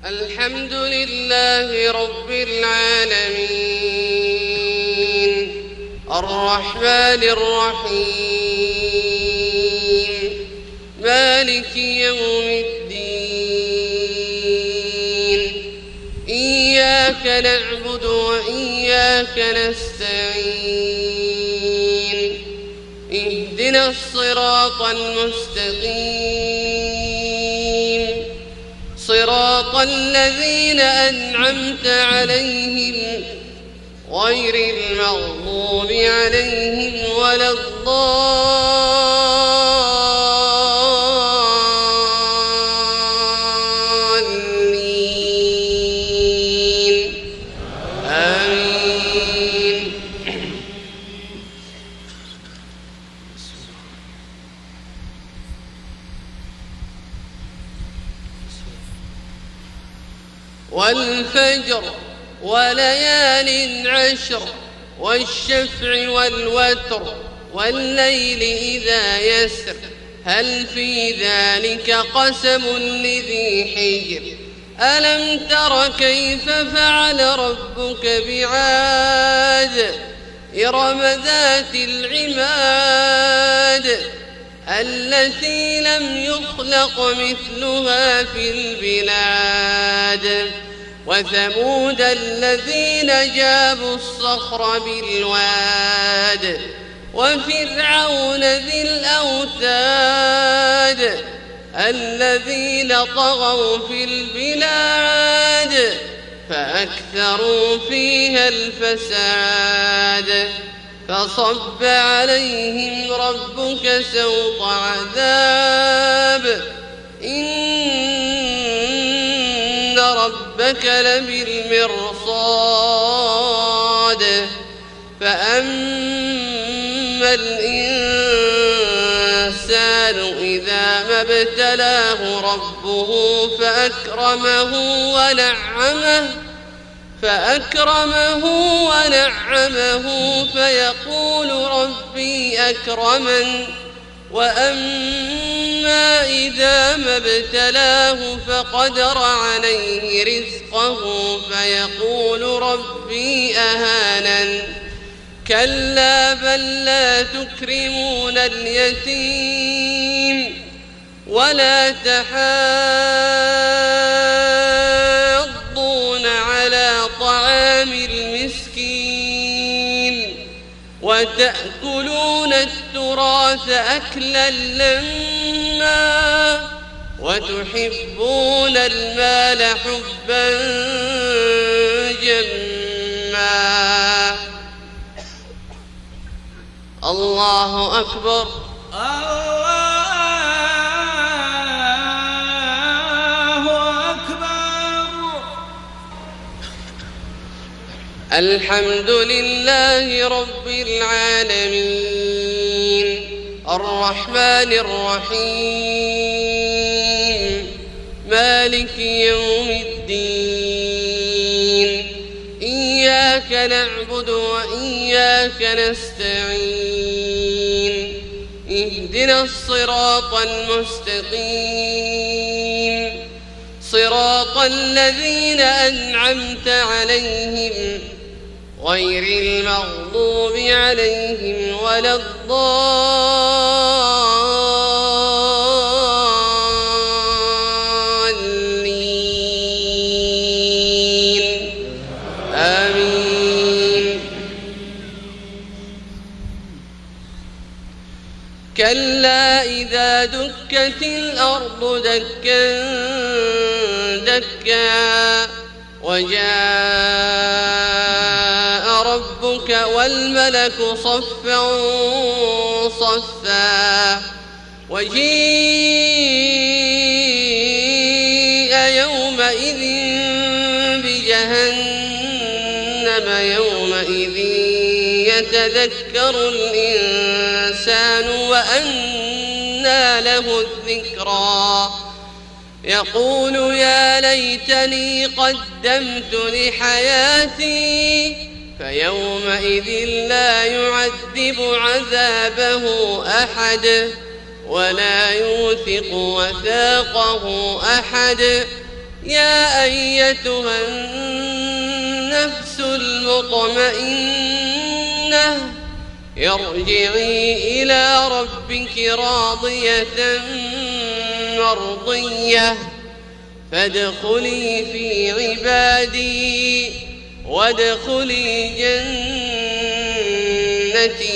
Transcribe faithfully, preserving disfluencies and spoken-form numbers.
الحمد لله رب العالمين الرحمن الرحيم مالك يوم الدين إياك نعبد وإياك نستعين اهدنا الصراط المستقيم صراط الذين أنعمت عليهم غير المغضوب عليهم ولا الضالين آمين. والفجر وليال عشر والشفع والوتر والليل إذا يسر هل في ذلك قسم لذي حجر ألم تر كيف فعل ربك بعاد إرم ذات العماد التي لم يخلق مثلها في البلاد وثمود الذين جابوا الصخر بالواد وفرعون ذي الأوتاد الذين طغوا في البلاد فأكثروا فيها الفساد فصب عليهم ربك سوط عذاب إن ربك لبالمرصاد فأما الإنسان إذا ما ابتلاه ربه فأكرمه ونعمه فأكرمه ونعمه فيقول ربي أكرمن وأما إذا ما ابتلاه فقدر عليه رزقه فيقول ربي أهانن كلا بل لا تكرمون اليتيم ولا تحاضون على طعام المسكين وتأكلون التراث أكلا لما وتحبون المال حبا جما الله أكبر. الحمد لله رب العالمين الرحمن الرحيم مالك يوم الدين إياك نعبد وإياك نستعين اهدنا الصراط المستقيم صراط الذين أنعمت عليهم غير المغضوب عليهم ولا الضالين آمين. كلا إذا دكت الأرض دكا دكا وجاء ربك والملك صفا صفا وجيء يومئذ بجهنم يومئذ يتذكر الإنسان وأنى له الذكرى يقول يا ليتني قدمت لحياتي فيومئذ لا يعذب عذابه أحد ولا يوثق وثاقه أحد. يا أيها أيتها النفس المطمئنة ارجعي إلى ربك راضية مرضية فادخلي في عبادي وادخلي جنتي